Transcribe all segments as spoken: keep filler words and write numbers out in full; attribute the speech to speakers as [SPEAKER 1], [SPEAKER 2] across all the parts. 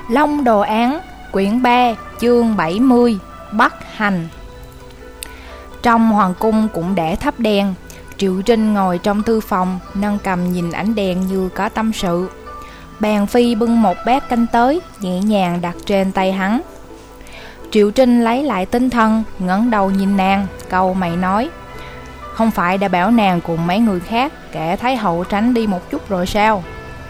[SPEAKER 1] Long Đồ Án, quyển ba, chương bảy mươi, Bắt Hành. Trong hoàng cung cũng để thắp đèn. Triệu Trinh ngồi trong thư phòng, nâng cầm nhìn ánh đèn như có tâm sự. Bàn Phi bưng một bát canh tới, nhẹ nhàng đặt trên tay hắn. Triệu Trinh lấy lại tinh thần, ngẩng đầu nhìn nàng, cau mày nói: "Không phải đã bảo nàng cùng mấy người khác kẻ Thái hậu tránh đi một chút rồi sao?"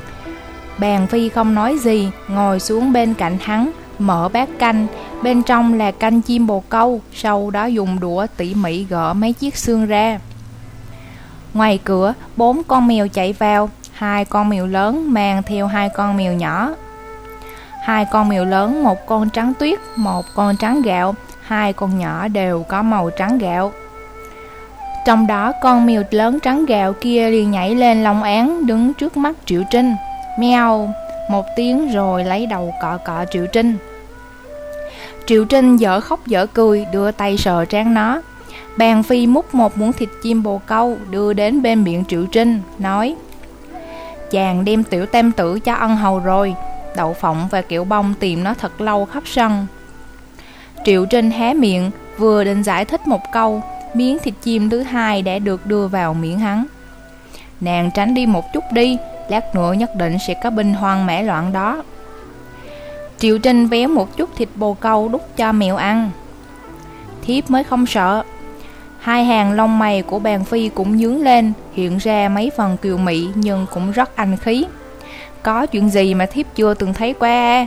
[SPEAKER 1] Bàn Phi không nói gì, ngồi xuống bên cạnh hắn, mở bát canh, bên trong là canh chim bồ câu, sau đó dùng đũa tỉ mỉ gỡ mấy chiếc xương ra. Ngoài cửa, bốn con mèo chạy vào, hai con mèo lớn mang theo hai con mèo nhỏ. Hai con mèo lớn, một con trắng tuyết, một con trắng gạo, hai con nhỏ đều có màu trắng gạo. Trong đó con mèo lớn trắng gạo kia liền nhảy lên Long Án, đứng trước mắt Triệu Trinh. Meo một tiếng rồi lấy đầu cọ cọ Triệu Trinh. Triệu Trinh dở khóc dở cười, đưa tay sờ trán nó. Bàn Phi múc một muỗng thịt chim bồ câu đưa đến bên miệng Triệu Trinh, nói: "Chàng đem tiểu tam tử cho ân hầu rồi. Đậu phộng và kẹo bông tìm nó thật lâu khắp sân." Triệu Trinh hé miệng, vừa định giải thích một câu, miếng thịt chim thứ hai đã được đưa vào miệng hắn. "Nàng tránh đi một chút đi, lát nữa nhất định sẽ có binh hoang mã loạn đó." Triệu Trinh véo một chút thịt bồ câu đút cho mèo ăn. "Thiếp mới không sợ." Hai hàng lông mày của Bàn Phi cũng nhướng lên, hiện ra mấy phần kiều mị nhưng cũng rất anh khí. "Có chuyện gì mà thiếp chưa từng thấy qua?"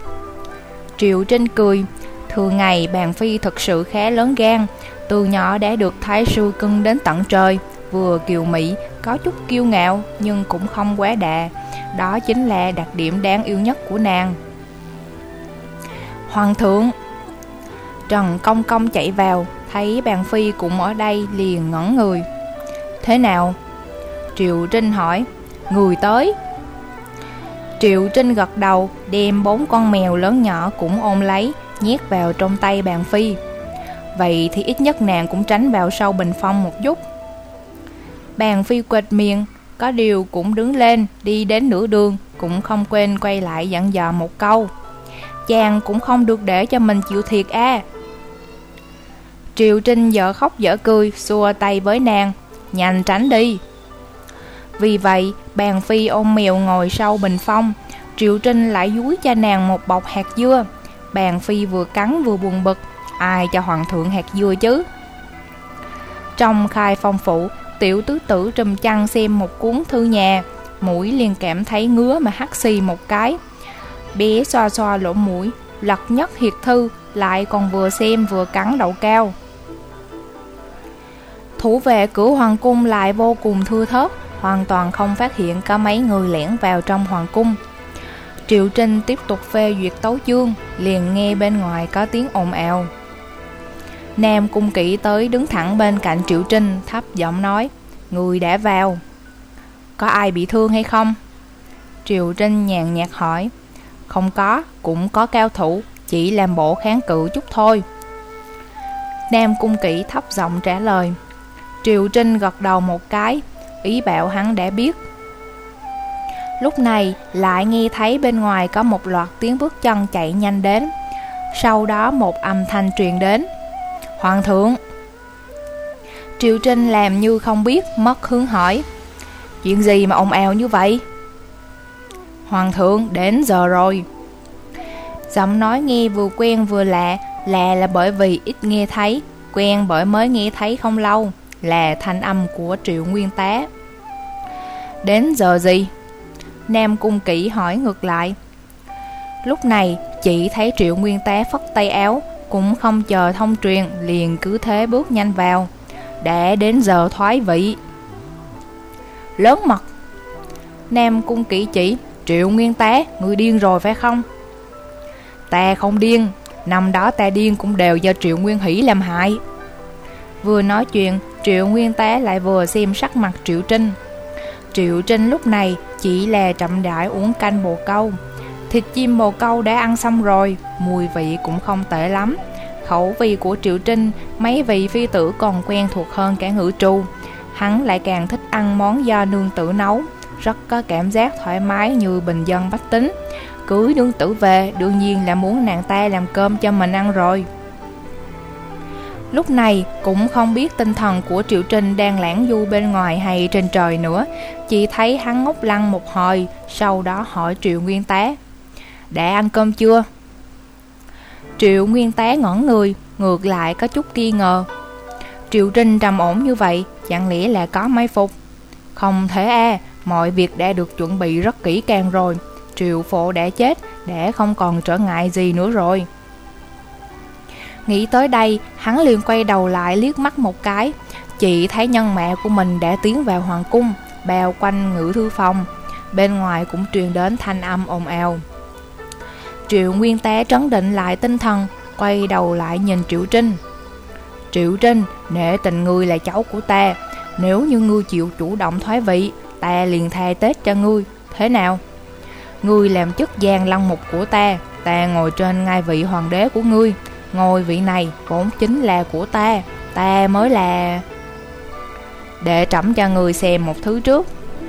[SPEAKER 1] Triệu Trinh cười. Thường ngày Bàn Phi thực sự khá lớn gan, từ nhỏ đã được thái sư cưng đến tận trời, vừa kiều mị, có chút kiêu ngạo nhưng cũng không quá đà. Đó chính là đặc điểm đáng yêu nhất của nàng. "Hoàng thượng!" Trần Công Công chạy vào, thấy Bàn Phi cũng ở đây liền ngẩn người. "Thế nào?" Triệu Trinh hỏi. "Người tới." Triệu Trinh gật đầu, đem bốn con mèo lớn nhỏ cũng ôm lấy, nhét vào trong tay Bàn Phi. "Vậy thì ít nhất nàng cũng tránh vào sau bình phong một chút." Bàn Phi quệt miệng, có điều cũng đứng lên, đi đến nửa đường, cũng không quên quay lại dặn dò một câu: "Chàng cũng không được để cho mình chịu thiệt à." Triệu Trinh dở khóc dở cười, xua tay với nàng: "Nhanh tránh đi." Vì vậy, Bàn Phi ôm mèo ngồi sau bình phong. Triệu Trinh lại dúi cho nàng một bọc hạt dưa. Bàn Phi vừa cắn vừa buồn bực: ai cho hoàng thượng hạt dưa chứ? Trong Khai Phong phủ, tiểu tứ tử trùm chăn xem một cuốn thư nhà, mũi liền cảm thấy ngứa mà hắt xì một cái. Bé xoa xoa lỗ mũi, lật nhất hiệt thư, lại còn vừa xem vừa cắn đậu cao. Thủ vệ cửa hoàng cung lại vô cùng thưa thớt, hoàn toàn không phát hiện có mấy người lẻn vào trong hoàng cung. Triệu Trinh tiếp tục phê duyệt tấu chương, liền nghe bên ngoài có tiếng ồn ào. Nam Cung Kỵ tới đứng thẳng bên cạnh Triệu Trinh, thấp giọng nói: "Người đã vào." "Có ai bị thương hay không?" Triệu Trinh nhàn nhạt hỏi. "Không có, cũng có cao thủ, chỉ làm bộ kháng cự chút thôi." Nam Cung Kỵ thấp giọng trả lời. Triệu Trinh gật đầu một cái, ý bảo hắn đã biết. Lúc này lại nghe thấy bên ngoài có một loạt tiếng bước chân chạy nhanh đến. Sau đó một âm thanh truyền đến: "Hoàng thượng!" Triệu Trinh làm như không biết, mất hứng hỏi: "Chuyện gì mà ồn ào như vậy?" "Hoàng thượng đến giờ rồi." Giọng nói nghe vừa quen vừa lạ, lạ là bởi vì ít nghe thấy, quen bởi mới nghe thấy không lâu, là thanh âm của Triệu Nguyên Tá. "Đến giờ gì?" Nam Cung Kỵ hỏi ngược lại. Lúc này chỉ thấy Triệu Nguyên Tá phất tay áo, cũng không chờ thông truyền, liền cứ thế bước nhanh vào. "Đã đến giờ thoái vị." "Lớn mật!" Nam Cung Kỵ chỉ: "Triệu Nguyên Tá, người điên rồi phải không?" "Ta không điên, năm đó ta điên cũng đều do Triệu Nguyên Hỷ làm hại." Vừa nói chuyện, Triệu Nguyên Tá lại vừa xem sắc mặt Triệu Trinh. Triệu Trinh lúc này chỉ là chậm rãi uống canh bồ câu. Thịt chim bồ câu đã ăn xong rồi, mùi vị cũng không tệ lắm. Khẩu vị của Triệu Trinh, mấy vị phi tử còn quen thuộc hơn cả ngự trù. Hắn lại càng thích ăn món do nương tử nấu, rất có cảm giác thoải mái như bình dân bách tính. Cưới nương tử về, đương nhiên là muốn nàng ta làm cơm cho mình ăn rồi. Lúc này cũng không biết tinh thần của Triệu Trinh đang lãng du bên ngoài hay trên trời nữa. Chỉ thấy hắn ngốc lăng một hồi, sau đó hỏi Triệu Nguyên Tá: đã ăn cơm chưa? Triệu Nguyên Tá ngẩn người, ngược lại có chút nghi ngờ. Triệu Trinh trầm ổn như vậy, chẳng lẽ là có mai phục? Không thể a, mọi việc đã được chuẩn bị rất kỹ càng rồi. Triệu Phổ đã chết, đã không còn trở ngại gì nữa rồi. Nghĩ tới đây, hắn liền quay đầu lại liếc mắt một cái. Chỉ thấy nhân mẹ của mình đã tiến vào hoàng cung, bao quanh ngự thư phòng. Bên ngoài cũng truyền đến thanh âm ồn ào. Triệu Nguyên Tá trấn định lại tinh thần, quay đầu lại nhìn Triệu Trinh. Triệu Trinh, nể tình ngươi là cháu của ta, nếu như ngươi chịu chủ động thoái vị, ta liền tha Tết cho ngươi, thế nào? Ngươi làm chức giang lăng mục của ta, ta ngồi trên ngai vị hoàng đế của ngươi. Ngôi vị này vốn chính là của ta, ta mới là... Để trẫm cho người xem một thứ trước.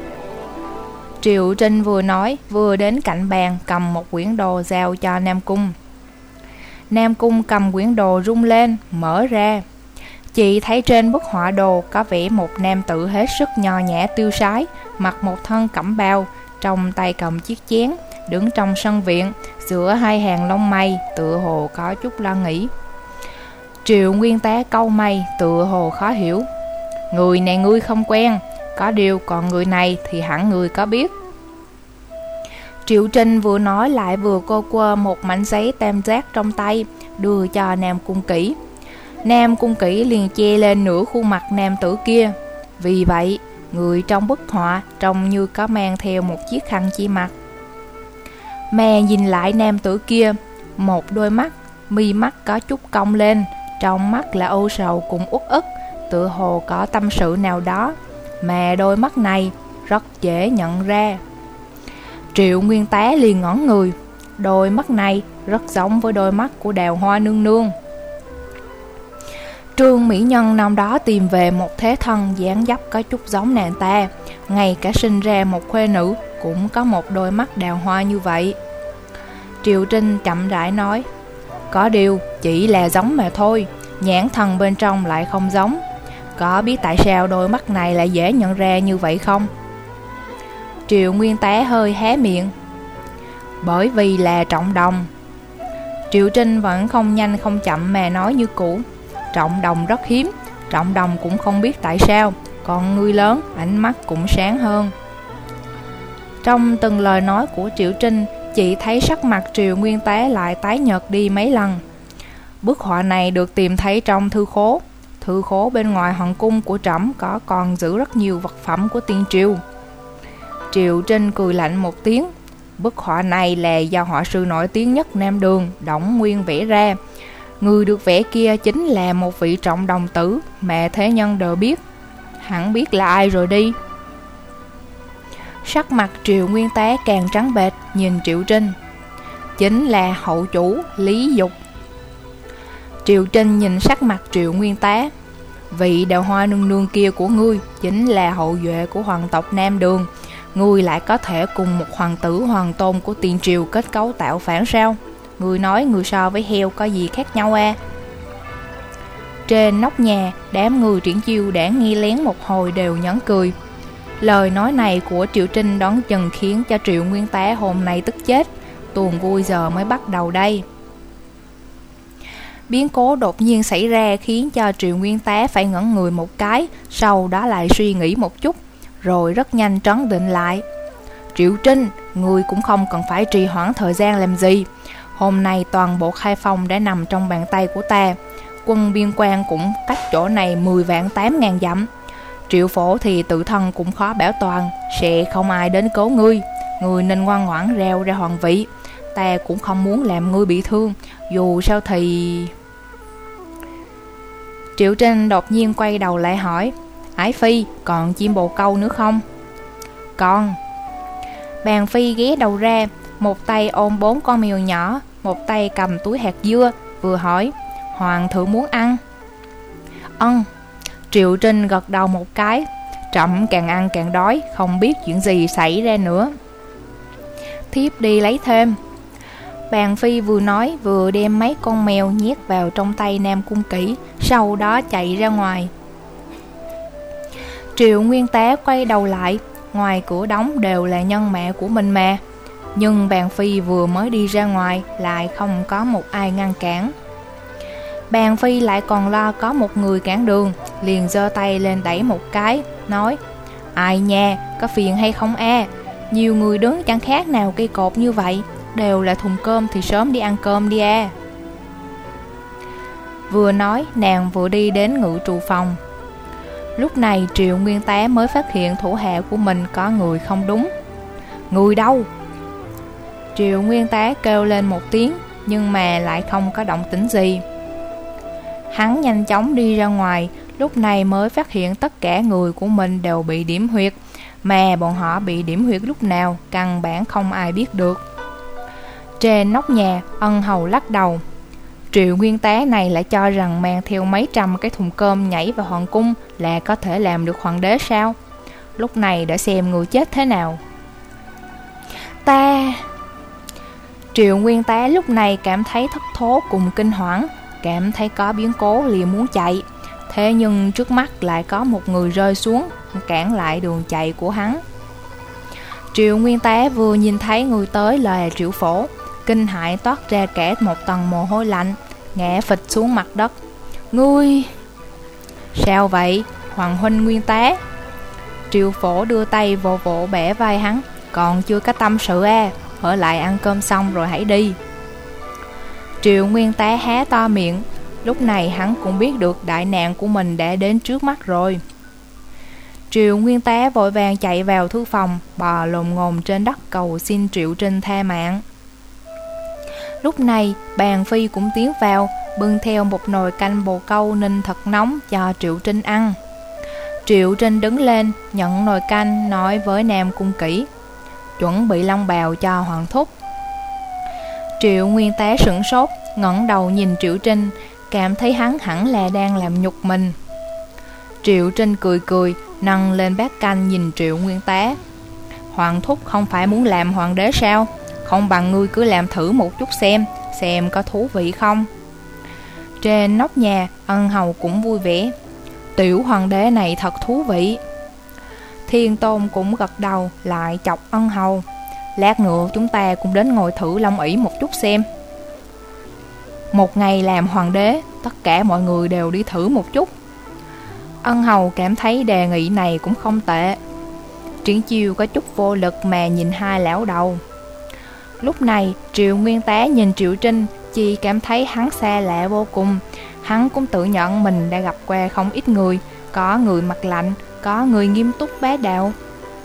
[SPEAKER 1] Triệu Trinh vừa nói, vừa đến cạnh bàn cầm một quyển đồ giao cho Nam Cung. Nam Cung cầm quyển đồ rung lên, mở ra. Chị thấy trên bức họa đồ có vẽ một nam tử hết sức nho nhã tiêu sái, mặc một thân cẩm bào, trong tay cầm chiếc chén, đứng trong sân viện, giữa hai hàng lông mày, tựa hồ có chút lo nghĩ. Triệu Nguyên Tá cau mày, tựa hồ khó hiểu. Người này ngươi không quen, có điều còn người này thì hẳn người có biết. Triệu Trinh vừa nói lại vừa cô quơ một mảnh giấy tam giác trong tay, đưa cho Nam Cung Kỷ. Nam Cung Kỷ liền che lên nửa khuôn mặt nam tử kia. Vì vậy, người trong bức họa trông như có mang theo một chiếc khăn che mặt. Mẹ nhìn lại nam tử kia, một đôi mắt, mi mắt có chút cong lên, trong mắt là âu sầu cùng uất ức, tựa hồ có tâm sự nào đó, mà đôi mắt này rất dễ nhận ra. Triệu Nguyên Tá liền ngẩn người, đôi mắt này rất giống với đôi mắt của Đào Hoa nương nương. Trương mỹ nhân năm đó tìm về một thế thân dáng dấp có chút giống nàng ta, ngay cả sinh ra một khuê nữ cũng có một đôi mắt đào hoa như vậy. Triệu Trinh chậm rãi nói: có điều chỉ là giống mà thôi, nhãn thần bên trong lại không giống. Có biết tại sao đôi mắt này lại dễ nhận ra như vậy không? Triệu Nguyên Tá hơi hé miệng. Bởi vì là trọng đồng. Triệu Trinh vẫn không nhanh không chậm mà nói như cũ. Trọng đồng rất hiếm, trọng đồng cũng không biết tại sao, còn người lớn ánh mắt cũng sáng hơn. Trong từng lời nói của Triệu Trinh, chị thấy sắc mặt Triệu Nguyên Tá lại tái nhợt đi mấy lần. Bức họa này được tìm thấy trong thư khố. Thư khố bên ngoài hoàng cung của trẫm có còn giữ rất nhiều vật phẩm của tiên triều. Triệu Trinh cười lạnh một tiếng. Bức họa này là do họa sư nổi tiếng nhất Nam Đường, Đổng Nguyên vẽ ra. Người được vẽ kia chính là một vị trọng đồng tử mà thế nhân đều biết. Hẳn biết là ai rồi đi. Sắc mặt Triệu Nguyên Tá càng trắng bệch, nhìn Triệu Trinh. Chính là hậu chủ Lý Dục. Triệu Trinh nhìn sắc mặt Triệu Nguyên Tá. Vị Đào Hoa nương nương kia của ngươi chính là hậu duệ của hoàng tộc Nam Đường. Ngươi lại có thể cùng một hoàng tử hoàng tôn của tiền triều kết cấu tạo phản sao? Ngươi nói người so với heo có gì khác nhau à? Trên nóc nhà, đám người triển chiêu đã nghi lén một hồi đều nhẫn cười. Lời nói này của Triệu Trinh đón chừng khiến cho Triệu Nguyên Tá hôm nay tức chết. Tuồng vui giờ mới bắt đầu đây. Biến cố đột nhiên xảy ra khiến cho Triệu Nguyên Tá phải ngẩn người một cái, sau đó lại suy nghĩ một chút, rồi rất nhanh trấn định lại. Triệu Trinh, người cũng không cần phải trì hoãn thời gian làm gì. Hôm nay toàn bộ Khai Phong đã nằm trong bàn tay của ta. Quân biên quan cũng cách chỗ này mười vạn tám ngàn dặm. Triệu Phổ thì tự thân cũng khó bảo toàn, sẽ không ai đến cứu ngươi. Ngươi nên ngoan ngoãn reo ra hoàng vị. Ta cũng không muốn làm ngươi bị thương. Dù sao thì... Triệu Trinh đột nhiên quay đầu lại hỏi: Ái Phi, còn chim bồ câu nữa không? Còn. Bàn Phi ghé đầu ra, một tay ôm bốn con mèo nhỏ, một tay cầm túi hạt dưa, vừa hỏi: Hoàng thượng muốn ăn? Ân. Triệu Trinh gật đầu một cái. Trẫm càng ăn càng đói, không biết chuyện gì xảy ra nữa. thiếp đi lấy thêm. Bàn Phi vừa nói vừa đem mấy con mèo nhét vào trong tay Nam Cung Kỷ, sau đó chạy ra ngoài. Triệu Nguyên Tá quay đầu lại, ngoài cửa đóng đều là nhân mẹ của mình mà. Nhưng Bàn Phi vừa mới đi ra ngoài lại không có một ai ngăn cản. Bàn Phi lại còn lo có một người cản đường, liền giơ tay lên đẩy một cái, nói: Ai nha, có phiền hay không a? Nhiều người đứng chẳng khác nào cây cột như vậy, đều là thùng cơm thì sớm đi ăn cơm đi a. Vừa nói nàng vừa đi đến ngự trụ phòng. Lúc này Triệu Nguyên Tá mới phát hiện thủ hạ của mình có người không đúng. Người đâu? Triệu Nguyên Tá kêu lên một tiếng, nhưng mà lại không có động tĩnh gì. Hắn nhanh chóng đi ra ngoài, lúc này mới phát hiện tất cả người của mình đều bị điểm huyệt, mà bọn họ bị điểm huyệt lúc nào căn bản không ai biết được. Trên nóc nhà, Ân Hầu lắc đầu. Triệu Nguyên Tá này lại cho rằng mang theo mấy trăm cái thùng cơm nhảy vào hoàng cung là có thể làm được hoàng đế sao? Lúc này đã xem người chết thế nào. Ta... Triệu Nguyên Tá lúc này cảm thấy thất thố cùng kinh hoảng, cảm thấy có biến cố liền muốn chạy. Thế nhưng trước mắt lại có một người rơi xuống, cản lại đường chạy của hắn. Triệu Nguyên Tá vừa nhìn thấy người tới là Triệu Phổ, kinh hãi toát ra cả một tầng mồ hôi lạnh, ngã phịch xuống mặt đất. Ngươi... Sao vậy, Hoàng huynh Nguyên Tá? Triệu Phổ đưa tay vỗ vỗ bẻ vai hắn. Còn chưa có tâm sự à, ở lại ăn cơm xong rồi hãy đi. Triệu Nguyên Tá há to miệng. Lúc này hắn cũng biết được đại nạn của mình đã đến trước mắt rồi. Triệu Nguyên Tá vội vàng chạy vào thư phòng, bò lồm ngồm trên đất cầu xin Triệu Trinh tha mạng. Lúc này Bàn Phi cũng tiến vào, bưng theo một nồi canh bồ câu ninh thật nóng cho Triệu Trinh ăn. Triệu Trinh đứng lên, nhận nồi canh, nói với Nam Cung Kỷ: Chuẩn bị long bào cho hoàng thúc. Triệu Nguyên Tá sửng sốt, ngẩng đầu nhìn Triệu Trinh, cảm thấy hắn hẳn là đang làm nhục mình. Triệu Trinh cười cười, nâng lên bát canh nhìn Triệu Nguyên Tá. Hoàng thúc không phải muốn làm hoàng đế sao? Không bằng ngươi cứ làm thử một chút xem, xem có thú vị không. Trên nóc nhà, Ân Hầu cũng vui vẻ. Tiểu hoàng đế này thật thú vị. Thiên Tôn cũng gật đầu, lại chọc Ân Hầu. Lát nữa chúng ta cũng đến ngồi thử long ỷ một chút xem. Một ngày làm hoàng đế, tất cả mọi người đều đi thử một chút. Ân Hầu cảm thấy đề nghị này cũng không tệ. Triển Chiêu có chút vô lực mà nhìn hai lão đầu. Lúc này Triệu Nguyên Tá nhìn Triệu Trinh, chỉ cảm thấy hắn xa lạ vô cùng. Hắn cũng tự nhận mình đã gặp qua không ít người, có người mặt lạnh, có người nghiêm túc bá đạo,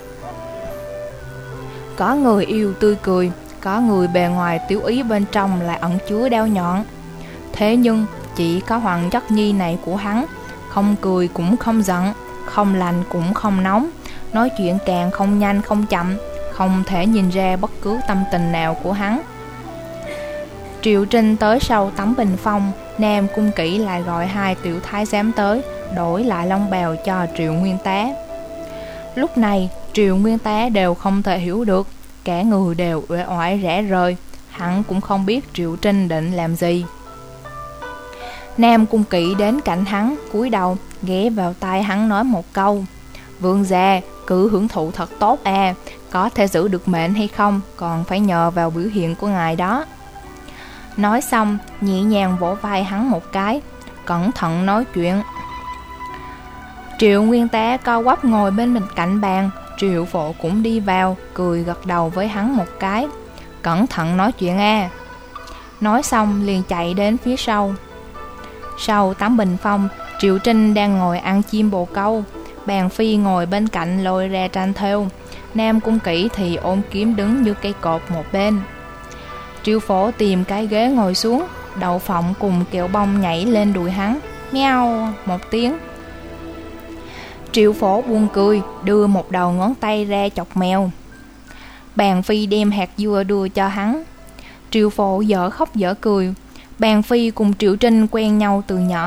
[SPEAKER 1] có người yêu tươi cười, có người bề ngoài tiểu ý bên trong lại ẩn chứa đao nhọn. Thế nhưng chỉ có Hoàng Chất Nhi này của hắn, không cười cũng không giận, không lạnh cũng không nóng, nói chuyện càng không nhanh không chậm, không thể nhìn ra bất cứ tâm tình nào của hắn. Triệu Trinh tới sau tấm bình phong, Nam Cung Kỷ lại gọi hai tiểu thái giám tới, đổi lại long bào cho Triệu Nguyên Tá. Lúc này Triệu Nguyên Tá đều không thể hiểu được, cả người đều uể oải rã rời, hắn cũng không biết Triệu Trinh định làm gì. Nam Cung Kỷ đến cạnh hắn, cúi đầu ghé vào tai hắn nói một câu: Vương gia cứ hưởng thụ thật tốt à, có thể giữ được mệnh hay không còn phải nhờ vào biểu hiện của ngài đó. Nói xong nhẹ nhàng vỗ vai hắn một cái: Cẩn thận nói chuyện. Triệu Nguyên Tá co quắp ngồi bên bên cạnh bàn. Triệu Phổ cũng đi vào, cười gật đầu với hắn một cái: Cẩn thận nói chuyện à. Nói xong liền chạy đến phía sau. Sau tấm bình phong, Triệu Trinh đang ngồi ăn chim bồ câu, Bàn Phi ngồi bên cạnh lôi ra tranh thêu, Nam Cung Kỷ thì ôm kiếm đứng như cây cột một bên. Triệu Phổ tìm cái ghế ngồi xuống, Đậu Phộng cùng Kẹo Bông nhảy lên đùi hắn, meo một tiếng. Triệu Phổ buồn cười, đưa một đầu ngón tay ra chọc mèo. Bàn Phi đem hạt dưa đưa cho hắn. Triệu Phổ dở khóc dở cười. Bàn Phi cùng Triệu Trinh quen nhau từ nhỏ,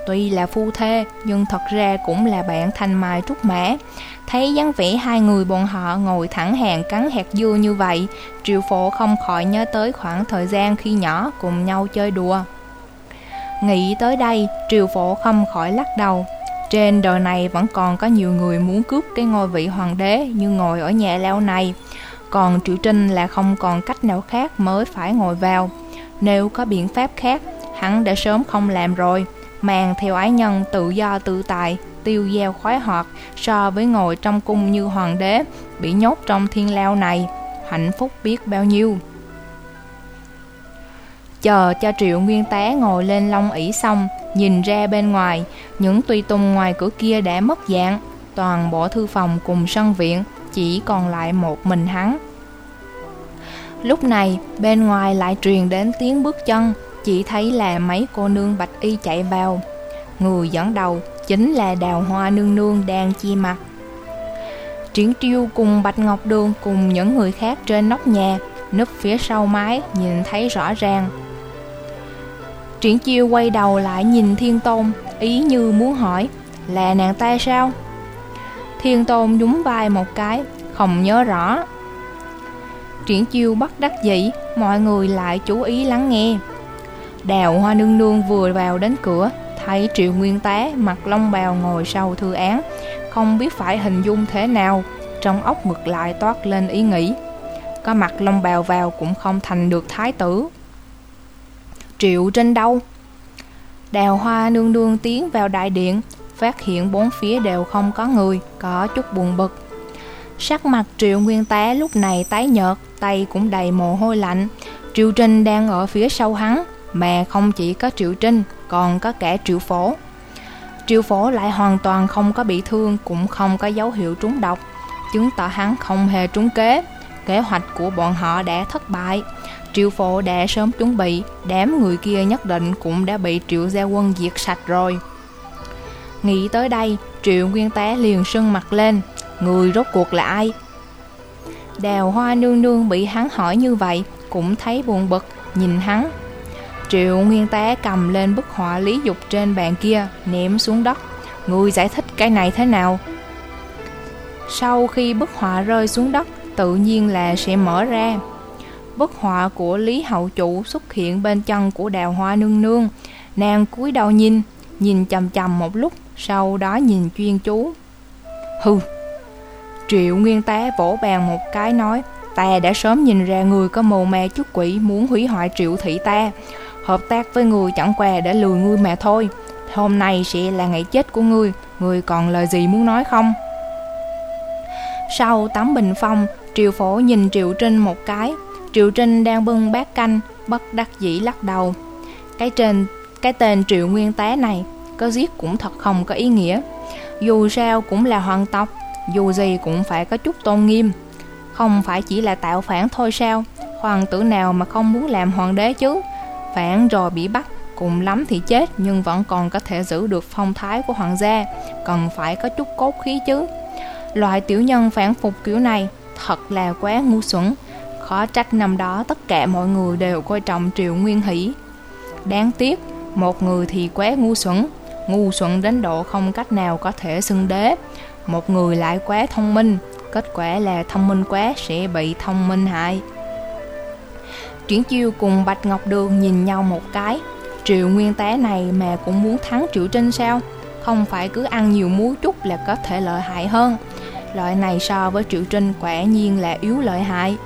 [SPEAKER 1] tuy là phu thê nhưng thật ra cũng là bạn thanh mai trúc mã. Thấy dáng vẻ hai người bọn họ ngồi thẳng hàng cắn hạt dưa như vậy, Triệu Phổ không khỏi nhớ tới khoảng thời gian khi nhỏ cùng nhau chơi đùa. Nghĩ tới đây, Triệu Phổ không khỏi lắc đầu. Trên đời này vẫn còn có nhiều người muốn cướp cái ngôi vị hoàng đế như ngồi ở nhà lao này. Còn Triệu Trinh là không còn cách nào khác mới phải ngồi vào. Nếu có biện pháp khác, hắn đã sớm không làm rồi. Mang theo ái nhân tự do tự tại, tiêu dao khoái hoạt, so với ngồi trong cung như hoàng đế, bị nhốt trong thiên lao này, hạnh phúc biết bao nhiêu. Chờ cho Triệu Nguyên Tá ngồi lên long ỷ xong, nhìn ra bên ngoài, những tùy tùng ngoài cửa kia đã mất dạng. Toàn bộ thư phòng cùng sân viện chỉ còn lại một mình hắn. Lúc này bên ngoài lại truyền đến tiếng bước chân, chỉ thấy là mấy cô nương bạch y chạy vào. Người dẫn đầu chính là Đào Hoa nương nương đang chia mặt. Triển Chiêu cùng Bạch Ngọc Đường cùng những người khác trên nóc nhà, núp phía sau mái nhìn thấy rõ ràng. Triển Chiêu quay đầu lại nhìn Thiên Tôn, ý như muốn hỏi, là nàng ta sao? Thiên Tôn nhún vai một cái, không nhớ rõ. Triển Chiêu bất đắc dĩ, mọi người lại chú ý lắng nghe. Đào Hoa nương nương vừa vào đến cửa, thấy Triệu Nguyên Tá mặc long bào ngồi sau thư án, không biết phải hình dung thế nào, trong óc ngược lại toát lên ý nghĩ, có mặc long bào vào cũng không thành được thái tử. Triệu Trinh đâu? Đào Hoa nương nương tiến vào đại điện, phát hiện bốn phía đều không có người, có chút buồn bực. Sắc mặt Triệu Nguyên Tá lúc này tái nhợt, tay cũng đầy mồ hôi lạnh. Triệu Trinh đang ở phía sau hắn, mà không chỉ có Triệu Trinh, còn có cả Triệu Phổ. Triệu Phổ lại hoàn toàn không có bị thương, cũng không có dấu hiệu trúng độc, chứng tỏ hắn không hề trúng kế. Kế hoạch của bọn họ đã thất bại. Triệu Phổ đã sớm chuẩn bị, đám người kia nhất định cũng đã bị Triệu gia quân diệt sạch rồi. Nghĩ tới đây, Triệu Nguyên Tá liền sưng mặt lên, người rốt cuộc là ai? Đào Hoa nương nương bị hắn hỏi như vậy, cũng thấy buồn bực, nhìn hắn. Triệu Nguyên Tá cầm lên bức họa Lý Dục trên bàn kia, ném xuống đất. Người giải thích cái này thế nào? Sau khi bức họa rơi xuống đất, tự nhiên là sẽ mở ra. Bức họa của Lý hậu chủ xuất hiện bên chân của Đào Hoa nương nương. Nàng cúi đầu nhìn, nhìn chằm chằm một lúc, sau đó nhìn chuyên chú. Hừ. Triệu Nguyên Tá vỗ bàn một cái nói, ta đã sớm nhìn ra người có mồ ma chức quỷ muốn hủy hoại Triệu thị ta. Hợp tác với người chẳng qua để lừa ngươi mà thôi. Hôm nay sẽ là ngày chết của ngươi, ngươi còn lời gì muốn nói không? Sau tấm bình phong, Triệu Phổ nhìn Triệu Trinh một cái. Triệu Trinh đang bưng bát canh, bất đắc dĩ lắc đầu. Cái trên cái tên Triệu Nguyên Tá này, có giết cũng thật không có ý nghĩa. Dù sao cũng là hoàng tộc, dù gì cũng phải có chút tôn nghiêm. Không phải chỉ là tạo phản thôi sao? Hoàng tử nào mà không muốn làm hoàng đế chứ? Phản rồi bị bắt, cùng lắm thì chết, nhưng vẫn còn có thể giữ được phong thái của hoàng gia. Cần phải có chút cốt khí chứ. Loại tiểu nhân phản phục kiểu này thật là quá ngu xuẩn. Khó trách năm đó tất cả mọi người đều coi trọng Triệu Nguyên Hỷ. Đáng tiếc, một người thì quá ngu xuẩn, ngu xuẩn đến độ không cách nào có thể xưng đế. Một người lại quá thông minh, kết quả là thông minh quá sẽ bị thông minh hại. Triển Chiêu cùng Bạch Ngọc Đường nhìn nhau một cái. Triệu Nguyên Tá này mà cũng muốn thắng Triệu Trinh sao? Không phải cứ ăn nhiều muối chút là có thể lợi hại hơn. Loại này so với Triệu Trinh quả nhiên là yếu lợi hại.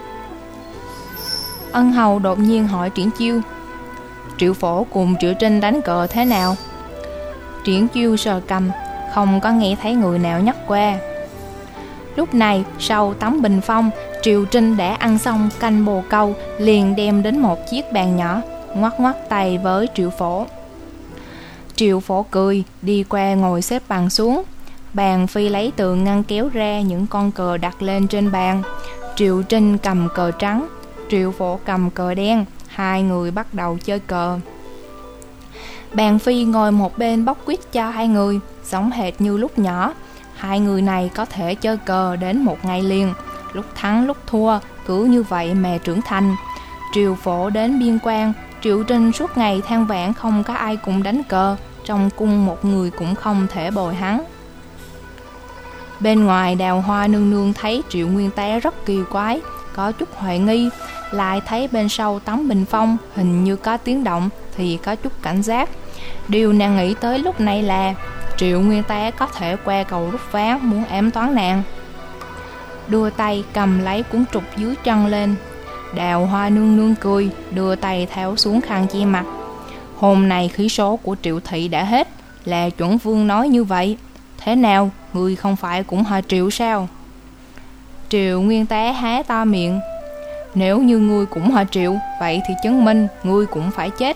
[SPEAKER 1] Ân hầu đột nhiên hỏi Triển Chiêu, Triệu Phổ cùng Triệu Trinh đánh cờ thế nào? Triển Chiêu sờ cầm, không có nghe thấy người nào nhắc qua. Lúc này, sau tấm bình phong, Triệu Trinh đã ăn xong canh bồ câu, liền đem đến một chiếc bàn nhỏ, ngoắc ngoắc tay với Triệu Phổ. Triệu Phổ cười, đi qua ngồi xếp bằng xuống. Bàn phi lấy từ ngăn kéo ra những con cờ đặt lên trên bàn. Triệu Trinh cầm cờ trắng, Triệu Phổ cầm cờ đen, hai người bắt đầu chơi cờ. Bàn phi ngồi một bên bóc quýt cho hai người, giống hệt như lúc nhỏ. Hai người này có thể chơi cờ đến một ngày liền, lúc thắng lúc thua, cứ như vậy mà trưởng thành. Triệu Phổ đến biên quan, Triệu Trinh suốt ngày than vãn không có ai cùng đánh cờ, trong cung một người cũng không thể bồi hắn. Bên ngoài, Đào Hoa nương nương thấy Triệu Nguyên Tá rất kỳ quái, có chút hoài nghi, lại thấy bên sau tấm bình phong hình như có tiếng động thì có chút cảnh giác. Điều nàng nghĩ tới lúc này là Triệu Nguyên Tá có thể qua cầu rút ván muốn ám toán nàng. Đưa tay cầm lấy cuốn trục dưới chân lên. Đào Hoa nương nương cười, đưa tay tháo xuống khăn che mặt. Hôm nay khí số của Triệu thị đã hết, là chuẩn vương nói như vậy. Thế nào, ngươi không phải cũng họ Triệu sao? Triệu Nguyên Tá há to miệng. Nếu như ngươi cũng họ Triệu, vậy thì chứng minh ngươi cũng phải chết.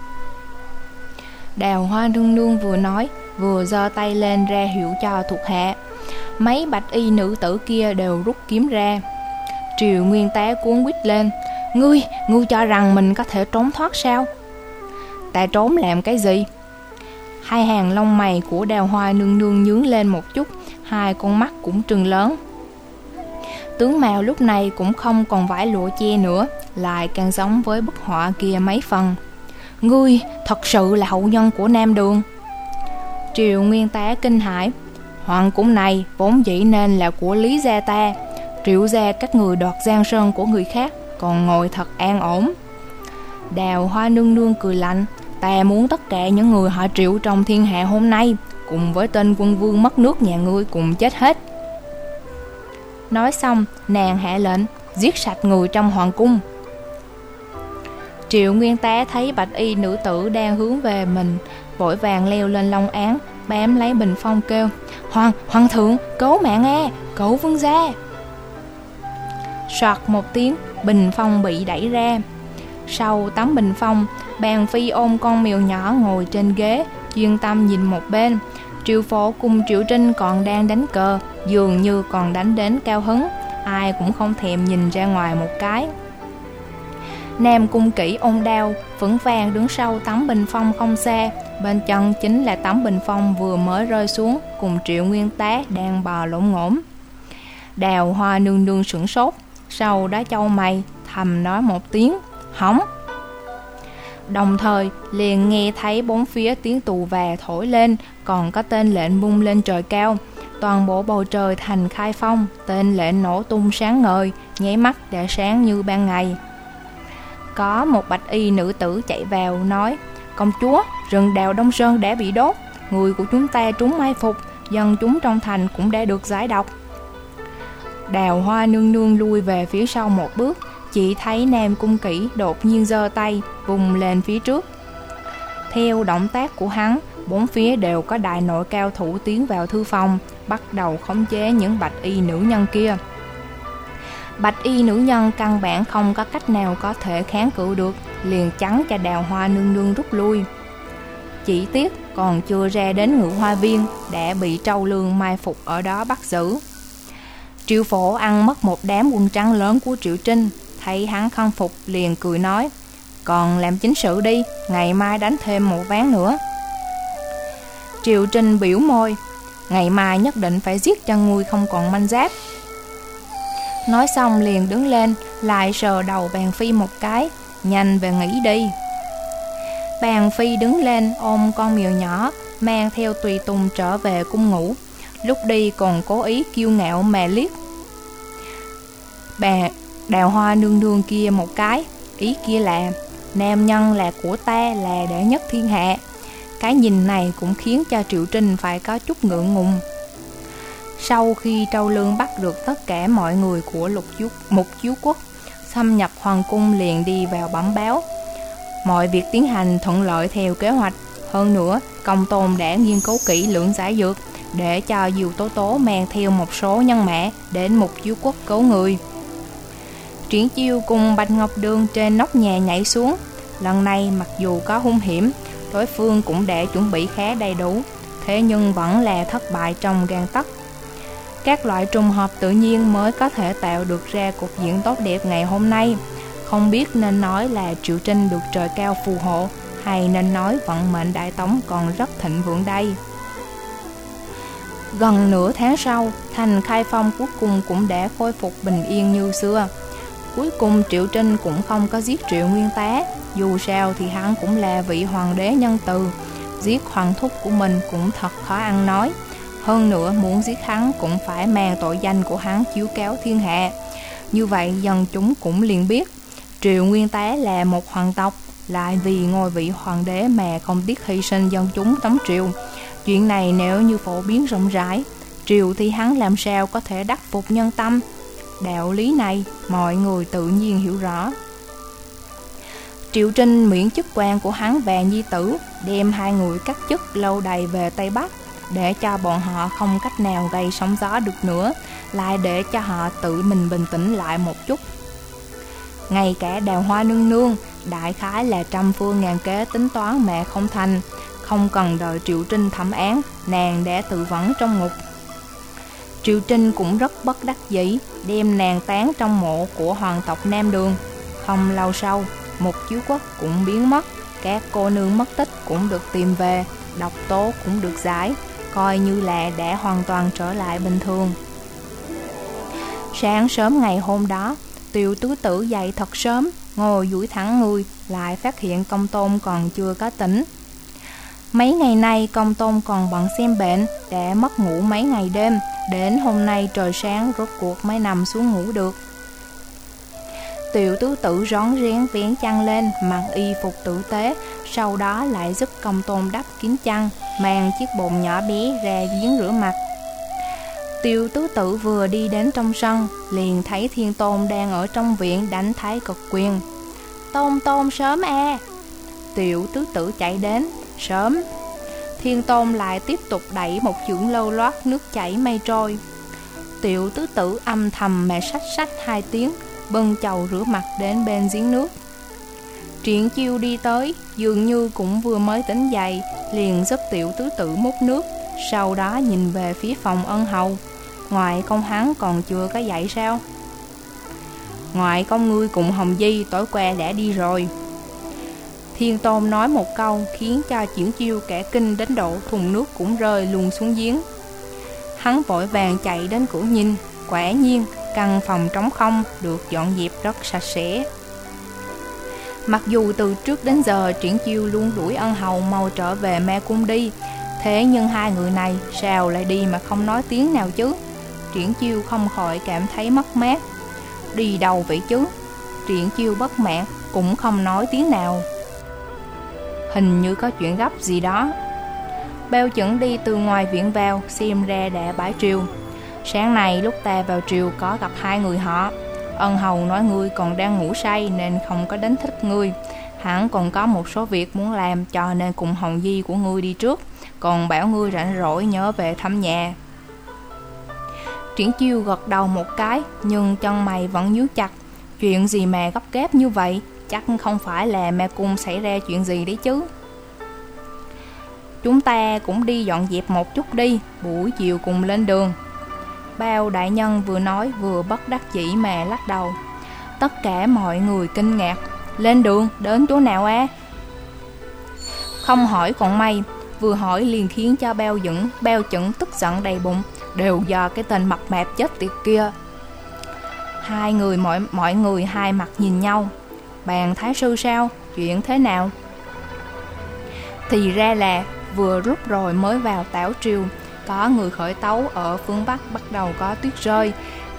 [SPEAKER 1] Đào Hoa nương nương vừa nói, vừa giơ tay lên ra hiệu cho thuộc hạ. Mấy bạch y nữ tử kia đều rút kiếm ra. Triệu Nguyên Tá cuống quýt lên. Ngươi, ngươi cho rằng mình có thể trốn thoát sao? Ta trốn làm cái gì? Hai hàng lông mày của Đào Hoa nương nương nhướng lên một chút, hai con mắt cũng trừng lớn. Tướng mạo lúc này cũng không còn vải lụa che nữa, lại càng giống với bức họa kia mấy phần. Ngươi thật sự là hậu nhân của Nam Đường? Triệu Nguyên Tá kinh hãi. Hoàng cung này vốn dĩ nên là của Lý gia ta, Triệu gia các người đoạt giang sơn của người khác, còn ngồi thật an ổn. Đào Hoa nương nương cười lạnh. Ta muốn tất cả những người họ Triệu trong thiên hạ hôm nay cùng với tên quân vương mất nước nhà ngươi cùng chết hết. Nói xong, nàng hạ lệnh giết sạch người trong hoàng cung. Triệu Nguyên Tá thấy bạch y nữ tử đang hướng về mình, vội vàng leo lên long án, bám lấy bình phong kêu: Hoàng, hoàng thượng, cứu mạng a, cứu vương gia. Soạt một tiếng, bình phong bị đẩy ra. Sau tấm bình phong, Bàn Phi ôm con mèo nhỏ ngồi trên ghế, chuyên tâm nhìn một bên. Triệu Phổ cùng Triệu Trinh còn đang đánh cờ, dường như còn đánh đến cao hứng, ai cũng không thèm nhìn ra ngoài một cái. Nam Cung Kỷ ôm đao, vững vàng đứng sau tấm bình phong không xa, bên chân chính là tấm bình phong vừa mới rơi xuống, cùng Triệu Nguyên Tá đang bò lổn ngổn. Đào Hoa nương nương sửng sốt, sau đó chau mày, thầm nói một tiếng: hỏng. Đồng thời liền nghe thấy bốn phía tiếng tù và thổi lên, còn có tên lệnh bung lên trời cao. Toàn bộ bầu trời thành khai phong, tên lệnh nổ tung sáng ngời, nháy mắt đã sáng như ban ngày. Có một bạch y nữ tử chạy vào nói: công chúa, rừng đào Đông Sơn đã bị đốt, người của chúng ta trúng mai phục, dân chúng trong thành cũng đã được giải độc. Đào Hoa nương nương lui về phía sau một bước, chỉ thấy Nam Cung Kỷ đột nhiên giơ tay vùng lên phía trước. Theo động tác của hắn, bốn phía đều có đại nội cao thủ tiến vào thư phòng, bắt đầu khống chế những bạch y nữ nhân kia. Bạch y nữ nhân căn bản không có cách nào có thể kháng cự được, liền chắn cho Đào Hoa nương nương rút lui. Chỉ tiếc còn chưa ra đến Ngự Hoa Viên đã bị Trâu Lương mai phục ở đó bắt giữ. Triệu Phổ ăn mất một đám quân trắng lớn của Triệu Trinh, thấy hắn không phục liền cười nói: còn làm chính sự đi, ngày mai đánh thêm một ván nữa. Triệu Trinh biểu môi: ngày mai nhất định phải giết cho ngươi không còn manh giáp. Nói xong liền đứng lên, lại sờ đầu Bàn Phi một cái: nhanh về nghỉ đi. Bàn Phi đứng lên ôm con mèo nhỏ, mang theo tùy tùng trở về cung ngủ. Lúc đi còn cố ý kiêu ngạo mà liếc bà Đào Hoa nương nương kia một cái, ý kia là nam nhân là của ta là đệ nhất thiên hạ. Cái nhìn này cũng khiến cho Triệu Trinh phải có chút ngượng ngùng. Sau khi Trâu Lương bắt được tất cả mọi người của lục chiếu, mục chiếu quốc, xâm nhập hoàng cung liền đi vào bẩm báo. Mọi việc tiến hành thuận lợi theo kế hoạch. Hơn nữa, Công Tôn đã nghiên cứu kỹ lưỡng giải dược, để cho Diều Tố Tố mang theo một số nhân mã đến mục chiếu quốc cứu người. Triển Chiêu cùng Bạch Ngọc Đường trên nóc nhà nhảy xuống. Lần này mặc dù có hung hiểm, đối phương cũng đã chuẩn bị khá đầy đủ, thế nhưng vẫn là thất bại trong gang tấc. Các loại trùng hợp tự nhiên mới có thể tạo được ra cục diện tốt đẹp ngày hôm nay. Không biết nên nói là Triệu Trinh được trời cao phù hộ, hay nên nói vận mệnh Đại Tống còn rất thịnh vượng đây. Gần nửa tháng sau, thành Khai Phong cuối cùng cũng đã khôi phục bình yên như xưa. Cuối cùng Triệu Trinh cũng không có giết Triệu Nguyên Tá, dù sao thì hắn cũng là vị hoàng đế nhân từ, giết hoàng thúc của mình cũng thật khó ăn nói. Hơn nữa muốn giết hắn cũng phải mang tội danh của hắn chiếu cáo thiên hạ. Như vậy dân chúng cũng liền biết Triệu Nguyên Tá là một hoàng tộc, lại vì ngôi vị hoàng đế mà không tiếc hy sinh dân chúng tống triều. Chuyện này nếu như phổ biến rộng rãi, triều thì hắn làm sao có thể đắc phục nhân tâm. Đạo lý này mọi người tự nhiên hiểu rõ. Triệu Trinh miễn chức quan của hắn và nhi tử, đem hai người cắt chức lâu đài về Tây Bắc, để cho bọn họ không cách nào gây sóng gió được nữa, lại để cho họ tự mình bình tĩnh lại một chút. Ngay cả Đào Hoa nương nương, đại khái là trăm phương ngàn kế tính toán mà không thành, không cần đợi Triệu Trinh thẩm án, nàng đã tự vẫn trong ngục. Triệu Trinh cũng rất bất đắc dĩ, đem nàng táng trong mộ của hoàng tộc Nam Đường. Không lâu sau, Mục Chiếu Quốc cũng biến mất, các cô nương mất tích cũng được tìm về, độc tố cũng được giải, coi như là đã hoàn toàn trở lại bình thường. Sáng sớm ngày hôm đó, Tiểu tứ tử dậy thật sớm, ngồi duỗi thẳng người, lại phát hiện Công Tôn còn chưa có tỉnh. Mấy ngày nay Công Tôn còn bận xem bệnh, đã mất ngủ mấy ngày đêm, đến hôm nay trời sáng rốt cuộc mới nằm xuống ngủ được. Tiểu tứ tử rón rén vén chăn lên, mặc y phục tử tế, sau đó lại giúp Công Tôn đắp kín chăn, mang chiếc bồn nhỏ bé ra giếng rửa mặt. Tiểu tứ tử vừa đi đến trong sân, liền thấy Thiên Tôn đang ở trong viện đánh thái cực quyền. Tôn Tôn sớm à. Tiểu tứ tử chạy đến. Sớm. Thiên Tôn lại tiếp tục đẩy một chưởng lâu loát, nước chảy mây trôi. Tiểu tứ tử âm thầm mà sách sách hai tiếng, bưng chầu rửa mặt đến bên giếng nước. Triển Chiêu đi tới, dường như cũng vừa mới tỉnh dậy, liền giúp tiểu tứ tử múc nước, sau đó nhìn về phía phòng ân hầu. Ngoại công hắn còn chưa có dậy sao? Ngoại công ngươi cùng Hồng Di tối qua đã đi rồi. Thiên Tôn nói một câu khiến cho Triển Chiêu cả kinh đến độ thùng nước cũng rơi luôn xuống giếng. Hắn vội vàng chạy đến cửa nhìn, quả nhiên căn phòng trống không, được dọn dẹp rất sạch sẽ. Mặc dù từ trước đến giờ Triển Chiêu luôn đuổi ân hầu mau trở về Ma Cung đi, thế nhưng hai người này sao lại đi mà không nói tiếng nào chứ? Triển Chiêu không khỏi cảm thấy mất mát. Đi đâu vậy chứ? Triển Chiêu bất mãn, cũng không nói tiếng nào. Hình như có chuyện gấp gì đó. Bao Chuẩn đi từ ngoài viện vào, xem ra đã bãi triều. Sáng nay lúc ta vào triều có gặp hai người họ. Ân hầu nói ngươi còn đang ngủ say nên không có đánh thức ngươi. Hắn còn có một số việc muốn làm, cho nên cùng Hồng Di của ngươi đi trước, còn bảo ngươi rảnh rỗi nhớ về thăm nhà. Triển Chiêu gật đầu một cái, nhưng chân mày vẫn nhíu chặt. Chuyện gì mà gấp gáp như vậy? Chắc không phải là Ma Cung xảy ra chuyện gì đấy chứ. Chúng ta cũng đi dọn dẹp một chút đi, buổi chiều cùng lên đường. Bao đại nhân vừa nói vừa bất đắc dĩ mà lắc đầu. Tất cả mọi người kinh ngạc. Lên đường, đến chỗ nào á? Không hỏi còn may, vừa hỏi liền khiến cho Bao Dững, Bao Chuẩn tức giận đầy bụng. Đều do cái tên mập mạp chết tiệt kia. Hai người mọi, mọi người hai mặt nhìn nhau. Bàn thái sư sao? Chuyện thế nào? Thì ra là vừa rút rồi mới vào Tảo Triều, có người khởi tấu ở phương Bắc bắt đầu có tuyết rơi.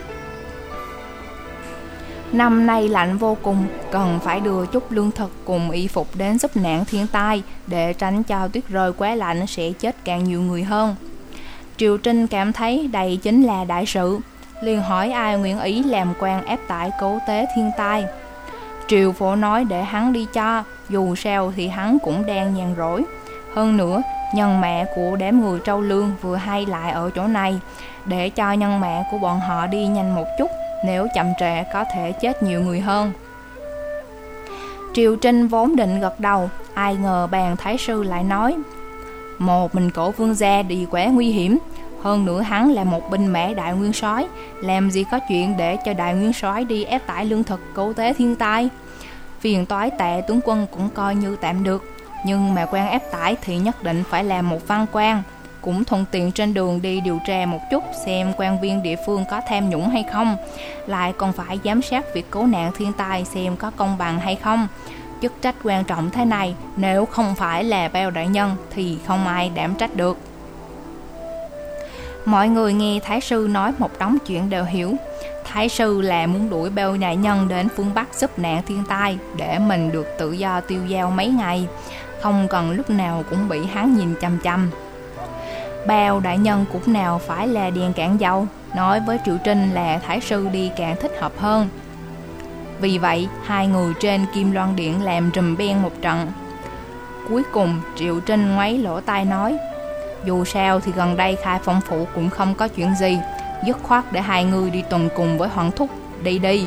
[SPEAKER 1] Năm nay lạnh vô cùng, cần phải đưa chút lương thực cùng y phục đến giúp nạn thiên tai, để tránh cho tuyết rơi quá lạnh sẽ chết càng nhiều người hơn. Triệu Trinh cảm thấy đây chính là đại sự, liền hỏi ai nguyện ý làm quan áp tải cứu tế thiên tai. Triệu Phổ nói để hắn đi cho, dù sao thì hắn cũng đang nhàn rỗi. Hơn nữa, nhân mẹ của đám người Trâu Lương vừa hay lại ở chỗ này, để cho nhân mẹ của bọn họ đi nhanh một chút, nếu chậm trễ có thể chết nhiều người hơn. Triệu Trinh vốn định gật đầu, ai ngờ bàn thái sư lại nói: một mình cổ vương gia đi quá nguy hiểm, hơn nữa hắn là một binh mã đại nguyên soái, làm gì có chuyện để cho đại nguyên soái đi ép tải lương thực cứu tế thiên tai. Phiền toái Tạ tướng quân cũng coi như tạm được, nhưng mà quan ép tải thì nhất định phải làm một văn quan, cũng thuận tiện trên đường đi điều tra một chút xem quan viên địa phương có tham nhũng hay không, lại còn phải giám sát việc cứu nạn thiên tai xem có công bằng hay không. Chức trách quan trọng thế này, nếu không phải là Bao đại nhân thì không ai đảm trách được. Mọi người nghe Thái sư nói một đống chuyện đều hiểu. Thái sư là muốn đuổi Bao đại nhân đến phương Bắc giúp nạn thiên tai, để mình được tự do tiêu dao mấy ngày, không cần lúc nào cũng bị hắn nhìn chăm chăm. Bao đại nhân cũng nào phải là đèn cạn dầu, nói với Triệu Trinh là Thái sư đi càng thích hợp hơn. Vì vậy, hai người trên Kim Loan Điện làm rùm beng một trận. Cuối cùng, Triệu Trinh ngoáy lỗ tai nói: dù sao thì gần đây Khai Phong phủ cũng không có chuyện gì, dứt khoát để hai người đi tuần cùng với Hoàng thúc, đi đi.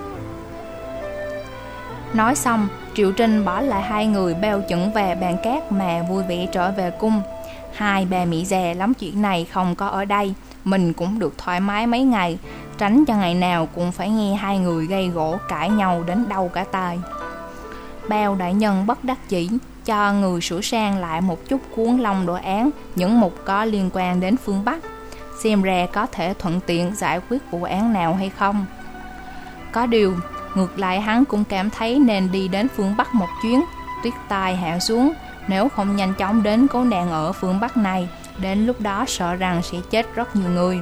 [SPEAKER 1] Nói xong, Triệu Trinh bỏ lại hai người Bao Chẩn và Bàn Cát mà vui vẻ trở về cung. Hai bà mỹ già lắm chuyện này không có ở đây, mình cũng được thoải mái mấy ngày, tránh cho ngày nào cũng phải nghe hai người gây gỗ cãi nhau đến đau cả tai. Bao đại nhân bất đắc dĩ cho người sửa sang lại một chút cuốn long đồ án, những mục có liên quan đến phương Bắc, xem ra có thể thuận tiện giải quyết vụ án nào hay không. Có điều, ngược lại hắn cũng cảm thấy nên đi đến phương Bắc một chuyến. Tuyết tai hạ xuống, nếu không nhanh chóng đến cố nạn ở phương Bắc này, đến lúc đó sợ rằng sẽ chết rất nhiều người.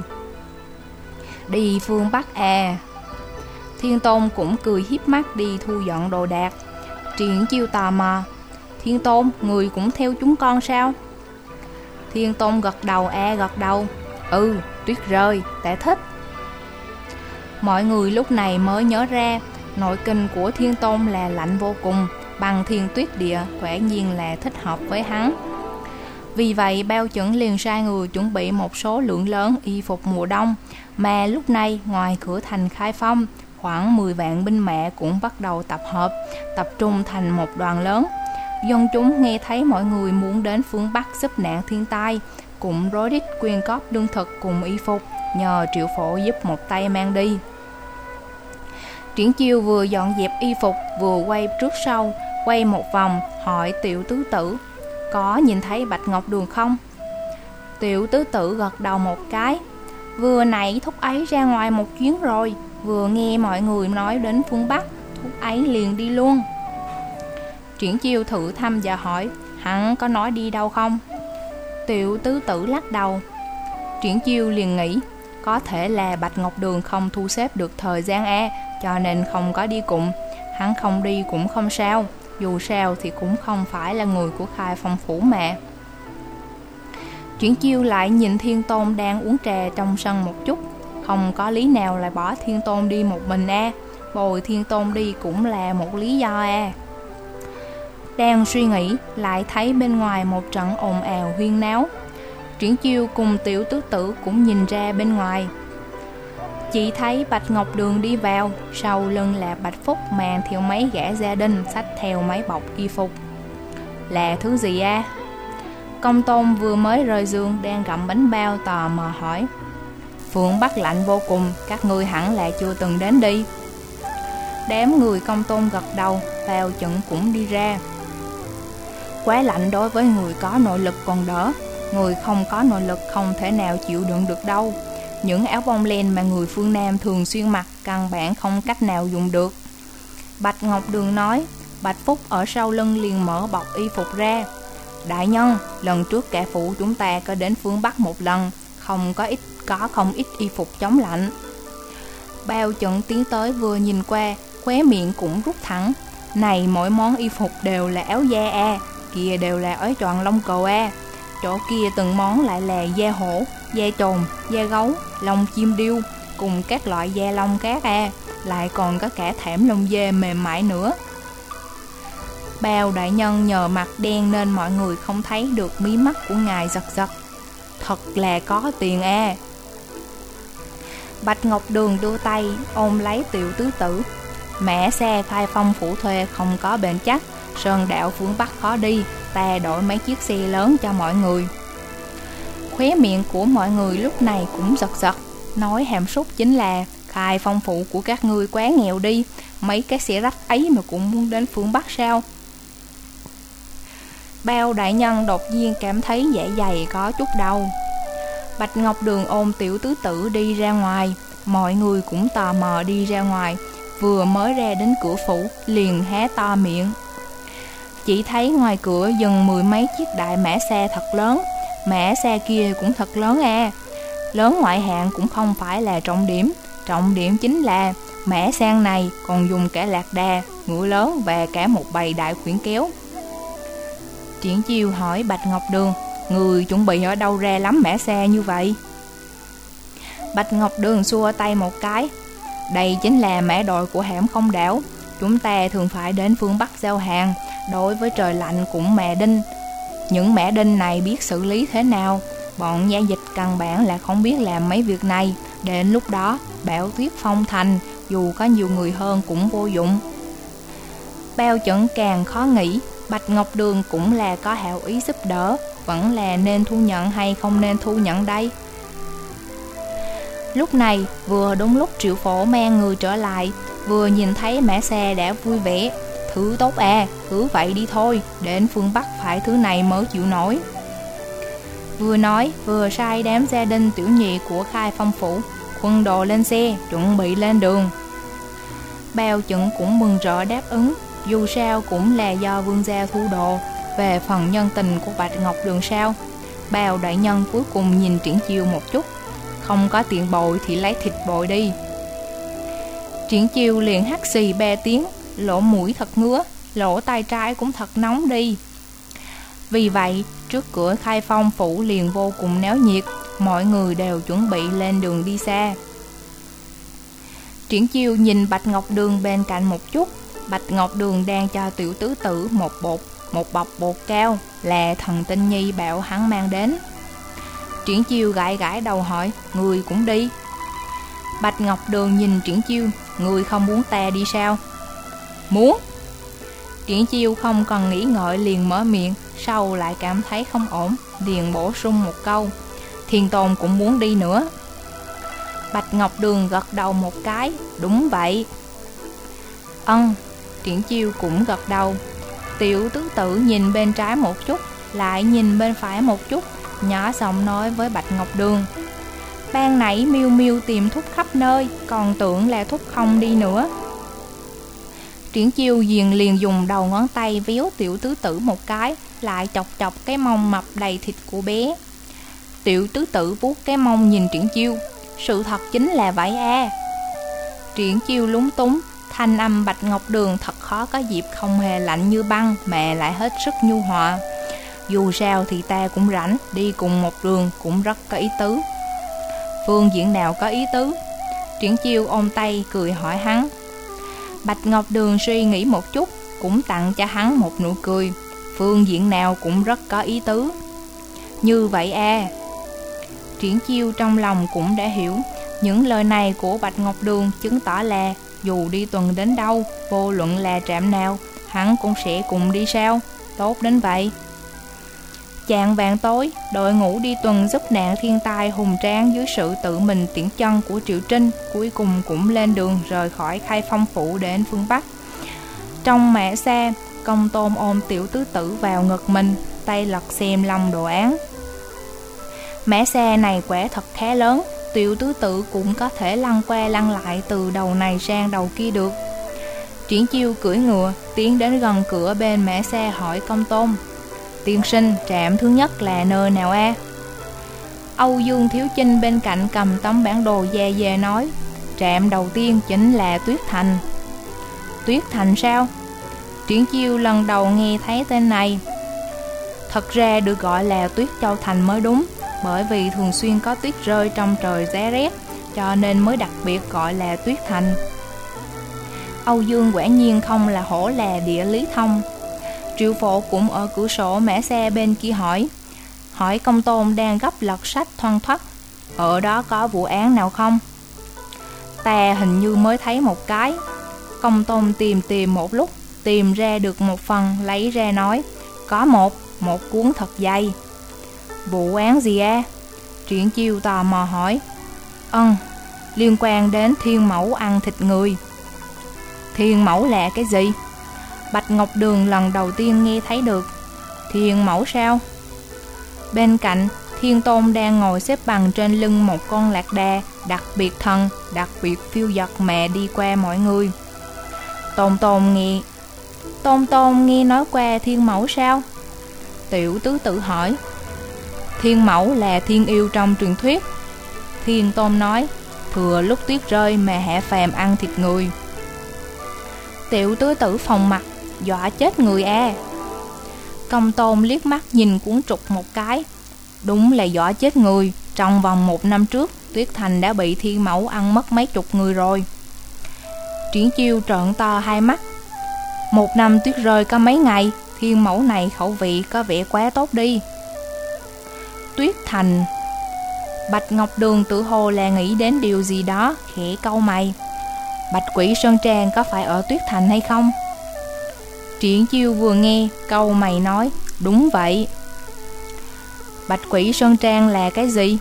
[SPEAKER 1] Đi phương Bắc à? Thiên Tôn cũng cười hiếp mắt đi thu dọn đồ đạc. Triển Chiêu tò mò: Thiên Tôn, người cũng theo chúng con sao? Thiên Tôn gật đầu à gật đầu. Ừ, tuyết rơi, ta thích. Mọi người lúc này mới nhớ ra, nội kinh của Thiên Tôn là lạnh vô cùng, bằng thiên tuyết địa, quả nhiên là thích hợp với hắn. Vì vậy, Bao Chẩn liền sai người chuẩn bị một số lượng lớn y phục mùa đông, mà lúc này ngoài cửa thành Khai Phong, khoảng mười vạn binh mã cũng bắt đầu tập hợp, tập trung thành một đoàn lớn. Dân chúng nghe thấy mọi người muốn đến phương Bắc giúp nạn thiên tai, cũng rối rít quyên góp lương thực cùng y phục, nhờ Triệu Phổ giúp một tay mang đi. Triển Chiêu vừa dọn dẹp y phục, vừa quay trước sau, quay một vòng, hỏi Tiểu tứ tử: có nhìn thấy Bạch Ngọc Đường không? Tiểu tứ tử gật đầu một cái: vừa nãy thúc ấy ra ngoài một chuyến rồi, vừa nghe mọi người nói đến phương Bắc, thúc ấy liền đi luôn. Triển Chiêu thử thăm và hỏi: hắn có nói đi đâu không? Tiểu tứ tử lắc đầu. Triển Chiêu liền nghĩ, có thể là Bạch Ngọc Đường không thu xếp được thời gian e, cho nên không có đi cùng. Hắn không đi cũng không sao, dù sao thì cũng không phải là người của Khai Phong phủ mà. Triển Chiêu lại nhìn Thiên Tôn đang uống trà trong sân một chút, không có lý nào lại bỏ Thiên Tôn đi một mình a, bồi Thiên Tôn đi cũng là một lý do a. Đang suy nghĩ, lại thấy bên ngoài một trận ồn ào huyên náo. Triển Chiêu cùng Tiểu tứ tử cũng nhìn ra bên ngoài. Chỉ thấy Bạch Ngọc Đường đi vào, sau lưng là Bạch Phúc mang theo mấy gã gia đình xách theo mấy bọc y phục. Là thứ gì a? Công Tôn vừa mới rời giường đang gặm bánh bao tò mò hỏi. Phương Bắc lạnh vô cùng, các ngươi hẳn là chưa từng đến đi. Đám người Công Tôn gật đầu, Bao Chẩn cũng đi ra. Quá lạnh đối với người có nội lực còn đỡ, người không có nội lực không thể nào chịu đựng được đâu. Những áo bông len mà người phương Nam thường xuyên mặc căn bản không cách nào dùng được. Bạch Ngọc Đường nói. Bạch Phúc ở sau lưng liền mở bọc y phục ra. Đại nhân, lần trước cả phủ chúng ta có đến phương Bắc một lần, không có ít có không ít y phục chống lạnh. Bao Chẩn tiến tới vừa nhìn qua, khóe miệng cũng rút thẳng. Này, mỗi món y phục đều là áo da a, kia đều là áo choàng lông cừu a, chỗ kia từng món lại là da hổ, da trồn, da gấu, lông chim điêu, cùng các loại da lông khác a, lại còn có cả thảm lông dê mềm mại nữa. Bao đại nhân nhờ mặt đen nên mọi người không thấy được mí mắt của ngài giật giật. Thật là có tiền a. Bạch Ngọc Đường đưa tay ôm lấy Tiểu tứ tử. Mẹ xe Khai Phong phủ thuê không có bền chắc, sơn đạo phương Bắc khó đi, ta đổi mấy chiếc xe lớn cho mọi người. Khóe miệng của mọi người lúc này cũng giật giật, nói hàm súc chính là Khai Phong phủ của các ngươi quá nghèo đi, mấy cái xe rách ấy mà cũng muốn đến phương Bắc sao? Bao đại nhân đột nhiên cảm thấy dạ dày có chút đau. Bạch Ngọc Đường ôm Tiểu tứ tử đi ra ngoài, mọi người cũng tò mò đi ra ngoài. Vừa mới ra đến cửa phủ liền há to miệng. chỉ thấy ngoài cửa dừng mười mấy chiếc đại mã xe thật lớn. Mã xe kia cũng thật lớn à. Lớn ngoại hạng cũng không phải là trọng điểm. Trọng điểm chính là mã xe này còn dùng cả lạc đà, ngựa lớn và cả một bầy đại khuyển kéo. Triển Chiêu hỏi Bạch Ngọc Đường, người chuẩn bị ở đâu ra lắm mã xe như vậy? Bạch Ngọc Đường xua tay một cái. Đây chính là mã đội của hãm Không Đảo. Chúng ta thường phải đến phương Bắc giao hàng. Đối với trời lạnh cũng mã đinh. Những mã đinh này biết xử lý thế nào? Bọn nha dịch căn bản là không biết làm mấy việc này. Đến lúc đó bão tuyết phong thành, dù có nhiều người hơn cũng vô dụng. Bao Chuẩn càng khó nghĩ. Bạch Ngọc Đường cũng là có hảo ý giúp đỡ, vẫn là nên thu nhận hay không nên thu nhận đây? Lúc này vừa đúng lúc Triệu Phổ mang người trở lại, vừa nhìn thấy mã xe đã vui vẻ. Thứ tốt à, cứ vậy đi thôi, đến phương Bắc phải thứ này mới chịu nổi. Vừa nói vừa sai đám gia đình tiểu nhị của Khai Phong phủ khuân đồ lên xe, chuẩn bị lên đường. Bao Chuẩn cũng mừng rỡ đáp ứng, dù sao cũng là do vương gia thu đồ. Về phần nhân tình của Bạch Ngọc Đường sao? Bao đại nhân cuối cùng nhìn Triển Chiêu một chút, không có tiền bội thì lấy thịt bội đi. Triển Chiêu liền hắt xì ba tiếng, lỗ mũi thật ngứa, lỗ tai trái cũng thật nóng đi. Vì vậy trước cửa Khai Phong phủ liền vô cùng náo nhiệt, mọi người đều chuẩn bị lên đường đi xa. Triển Chiêu nhìn Bạch Ngọc Đường bên cạnh một chút. Bạch Ngọc Đường đang cho tiểu tứ tử một bột, một bọc bột cao, là thần tinh nhi bảo hắn mang đến. Triển Chiêu gãi gãi đầu hỏi, người cũng đi? Bạch Ngọc Đường nhìn Triển Chiêu, người không muốn ta đi sao? Muốn. Triển Chiêu không cần nghĩ ngợi liền mở miệng, sau lại cảm thấy không ổn, liền bổ sung một câu, Thiên Tôn cũng muốn đi nữa. Bạch Ngọc Đường gật đầu một cái, đúng vậy. Ân. Triển Chiêu cũng gật đầu. Tiểu tứ tử nhìn bên trái một chút, lại nhìn bên phải một chút, nhỏ giọng nói với Bạch Ngọc Đường, ban nãy Miêu Miêu tìm thúc khắp nơi, còn tưởng là thúc không đi nữa. Triển Chiêu liền liền dùng đầu ngón tay véo tiểu tứ tử một cái, lại chọc chọc cái mông mập đầy thịt của bé. Tiểu tứ tử vuốt cái mông nhìn Triển Chiêu, sự thật chính là vậy à. Triển Chiêu lúng túng, thanh âm Bạch Ngọc Đường thật khó có dịp không hề lạnh như băng mà lại hết sức nhu hòa. Dù sao thì ta cũng rảnh, đi cùng một đường cũng rất có ý tứ. Phương diện nào có ý tứ? Triển Chiêu ôm tay cười hỏi hắn. Bạch Ngọc Đường suy nghĩ một chút, cũng tặng cho hắn một nụ cười. Phương diện nào cũng rất có ý tứ. Như vậy à. Triển Chiêu trong lòng cũng đã hiểu. Những lời này của Bạch Ngọc Đường chứng tỏ là dù đi tuần đến đâu, vô luận là trạm nào, hắn cũng sẽ cùng đi sao? Tốt đến vậy. Chạng vạn tối, đội ngũ đi tuần giúp nạn thiên tai hùng tráng dưới sự tự mình tiễn chân của Triệu Trinh cuối cùng cũng lên đường rời khỏi Khai Phong phủ đến phương Bắc. Trong mã xe, Công Tôn ôm tiểu tứ tử vào ngực mình, tay lật xem lòng đồ án. Mã xe này quả thật khá lớn, tiểu tứ tử cũng có thể lăn qua lăn lại từ đầu này sang đầu kia được. Triển Chiêu cưỡi ngựa tiến đến gần cửa bên mã xe hỏi Công Tôn, tiên sinh, trạm thứ nhất là nơi nào a? À? Âu Dương Thiếu Chinh bên cạnh cầm tấm bản đồ dè dè nói, trạm đầu tiên chính là Tuyết Thành. Tuyết Thành sao? Triển Chiêu lần đầu nghe thấy tên này. Thật ra được gọi là Tuyết Châu Thành mới đúng, bởi vì thường xuyên có tuyết rơi trong trời giá rét, cho nên mới đặc biệt gọi là Tuyết Thành. Âu Dương quả nhiên không là hổ là địa lý thông. Triệu Phổ cũng ở cửa sổ mã xe bên kia hỏi, hỏi Công Tôn đang gấp lật sách thoăn thoắt, ở đó có vụ án nào không? Ta hình như mới thấy một cái. Công Tôn tìm tìm một lúc, tìm ra được một phần, lấy ra nói, có một, một cuốn thật dày. Vụ án gì à? Triển Chiêu tò mò hỏi. Ừm, liên quan đến thiên mẫu ăn thịt người. Thiên mẫu là cái gì? Bạch Ngọc Đường lần đầu tiên nghe thấy được. Thiên mẫu sao? Bên cạnh, Thiên Tôn đang ngồi xếp bằng trên lưng một con lạc đà, đặc biệt thần, đặc biệt phiêu dật mà đi qua mọi người. Tôn Tôn nghe Tôn Tôn nghe nói qua thiên mẫu sao? Tiểu tứ tử hỏi. Thiên mẫu là thiên yêu trong truyền thuyết. Thiên Tôn nói, thừa lúc tuyết rơi mà hạ phàm ăn thịt người. Tiểu tứ tử phòng mặt, dọa chết người à. Công Tôn liếc mắt nhìn cuốn trục một cái. Đúng là dọa chết người. Trong vòng một năm trước, Tuyết Thành đã bị thiên mẫu ăn mất mấy chục người rồi. Triển Chiêu trợn to hai mắt. Một năm tuyết rơi có mấy ngày, thiên mẫu này khẩu vị có vẻ quá tốt đi. Tuyết Thành. Bạch Ngọc Đường tự hồ là nghĩ đến điều gì đó, khẽ cau mày. Bạch Quỷ Sơn Trang có phải ở Tuyết Thành hay không? Triển Chiêu vừa nghe, cau mày nói, đúng vậy. Bạch Quỷ Sơn Trang là cái gì?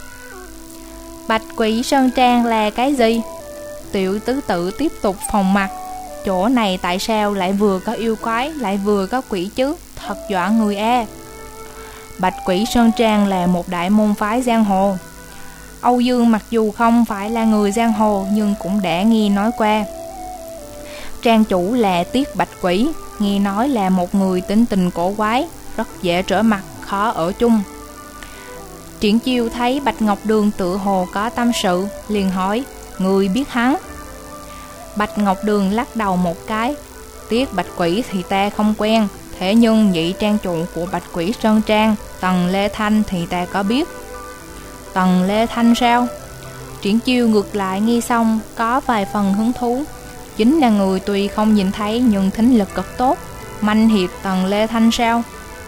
[SPEAKER 1] Bạch Quỷ Sơn Trang là cái gì? Tiểu tứ tử tiếp tục phòng mặt. Chỗ này tại sao lại vừa có yêu quái, lại vừa có quỷ chứ? Thật dọa người a. À. Bạch Quỷ Sơn Trang là một đại môn phái giang hồ. Âu Dương mặc dù không phải là người giang hồ nhưng cũng đã nghe nói qua. Trang chủ là Tiết Bạch Quỷ, nghe nói là một người tính tình cổ quái, rất dễ trở mặt, khó ở chung. Triển Chiêu thấy Bạch Ngọc Đường tự hồ có tâm sự, liền hỏi, người biết hắn? Bạch Ngọc Đường lắc đầu một cái, Tiết Bạch Quỷ thì ta không quen, thế nhưng nhị trang chủ của Bạch Quỷ Sơn Trang, Tần Lê Thanh thì ta có biết. Tần Lê Thanh sao? Triển Chiêu ngược lại nghe xong có vài phần hứng thú. Chính là người tuy không nhìn thấy nhưng thính lực cực tốt, manh hiệp Tần Lê Thanh sao?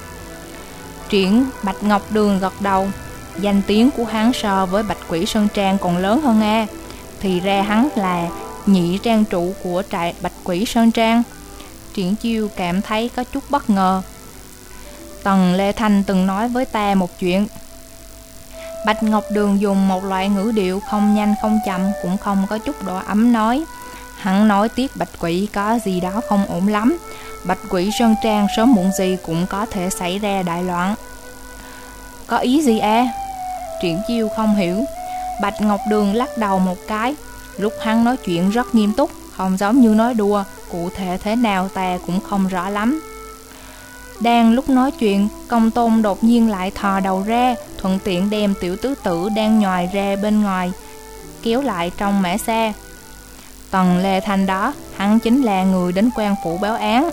[SPEAKER 1] Triển Bạch Ngọc Đường gật đầu. Danh tiếng của hắn so với Bạch Quỷ Sơn Trang còn lớn hơn a. Thì ra hắn là nhị trang chủ của trại Bạch Quỷ Sơn Trang. Triển Chiêu cảm thấy có chút bất ngờ. Tần Lê Thanh từng nói với ta một chuyện. Bạch Ngọc Đường dùng một loại ngữ điệu không nhanh không chậm, cũng không có chút độ ấm nói. Hắn nói Tiết Bạch Quỷ có gì đó không ổn lắm. Bạch Quỷ Sơn Trang sớm muộn gì cũng có thể xảy ra đại loạn. Có ý gì à? Triển Chiêu không hiểu. Bạch Ngọc Đường lắc đầu một cái. Lúc hắn nói chuyện rất nghiêm túc, không giống như nói đùa. Cụ thể thế nào ta cũng không rõ lắm. Đang lúc nói chuyện, Công Tôn đột nhiên lại thò đầu ra, thuận tiện đem tiểu tứ tử đang nhòi ra bên ngoài kéo lại trong mã xa. Tần Lê Thanh đó, hắn chính là người đến quan phủ báo án.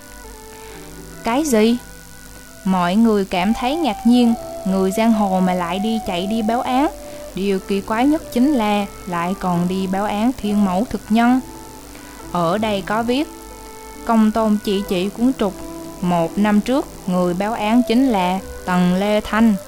[SPEAKER 1] Cái gì? Mọi người cảm thấy ngạc nhiên. Người giang hồ mà lại đi chạy đi báo án. Điều kỳ quái nhất chính là lại còn đi báo án thiên mẫu thực nhân. Ở đây có viết. Công Tôn chỉ chỉ cuốn trục. Một năm trước, người báo án chính là Tần Lê Thanh.